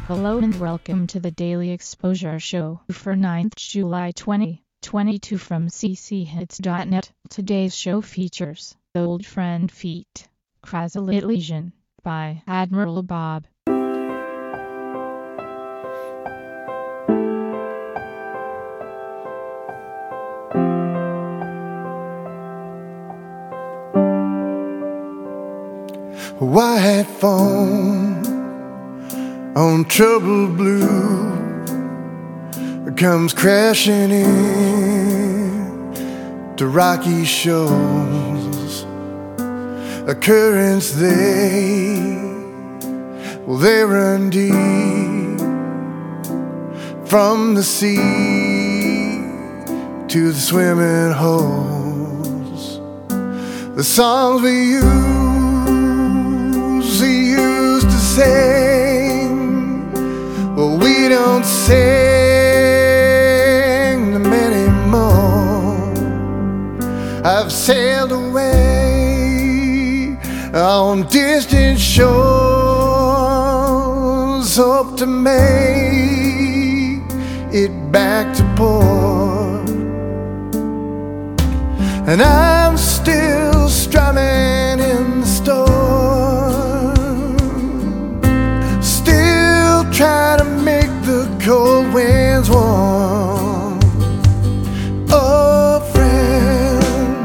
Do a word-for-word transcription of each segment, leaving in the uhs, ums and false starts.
Hello and welcome to the Daily Exposure Show for ninth July twenty twenty-two from c c hits dot net. Today's show features Old Friend Feat. Chrysalid Lesion by Admiral Bob. White phone on trouble blue comes crashing in to rocky shores. A currents they, well, they run deep from the sea to the swimming holes. The songs we use, we used to sing, well, we don't sing them anymore. I've sailed away on distant shores, hope to make it back to port. And I'm still strumming in the storm, still trying to make the cold winds warm. Oh friend,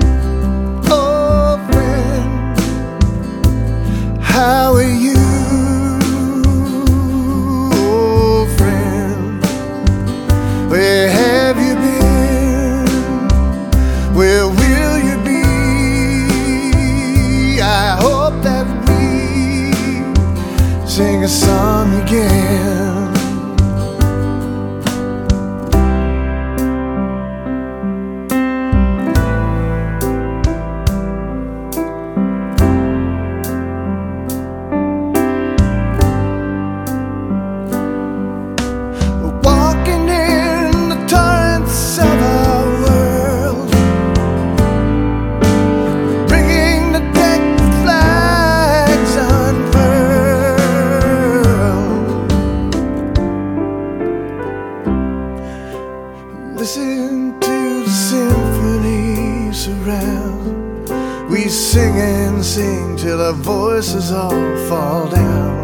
oh friend, how are you? Oh friend, where have you been? Where will you be? I hope that we sing a song again. Walking in the torrents of our world, bringing the deck flags unfurled. Listen to the symphony surround. We sing and sing till our voices all fall down.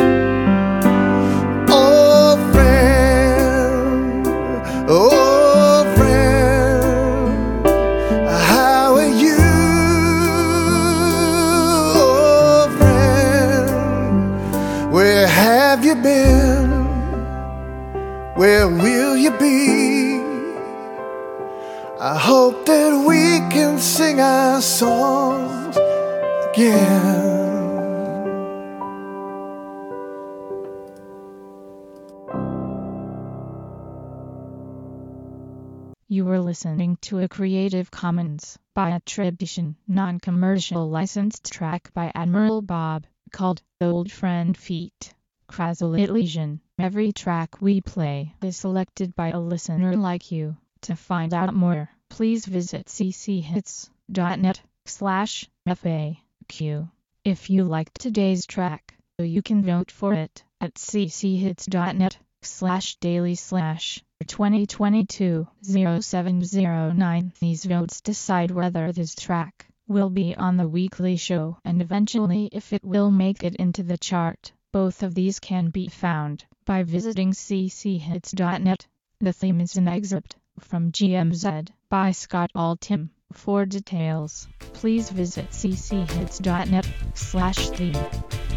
Oh friend, oh friend, how are you? Oh friend, where have you been? Where will you be? I hope that we can sing our songs again. You were listening to a Creative Commons by attribution, non-commercial licensed track by Admiral Bob, called Old Friend Feat. Chrysalid Lesion. Every track we play is selected by a listener like you. To find out more, please visit c c hits dot net slash F A Q. If you liked today's track, you can vote for it at c c hits dot net slash daily slash twenty twenty-two oh seven oh nine. These votes decide whether this track will be on the weekly show and eventually if it will make it into the chart. Both of these can be found by visiting c c hits dot net. The theme is an excerpt from G M Z by Scott Altham. For details, please visit c c hits dot net slash theme.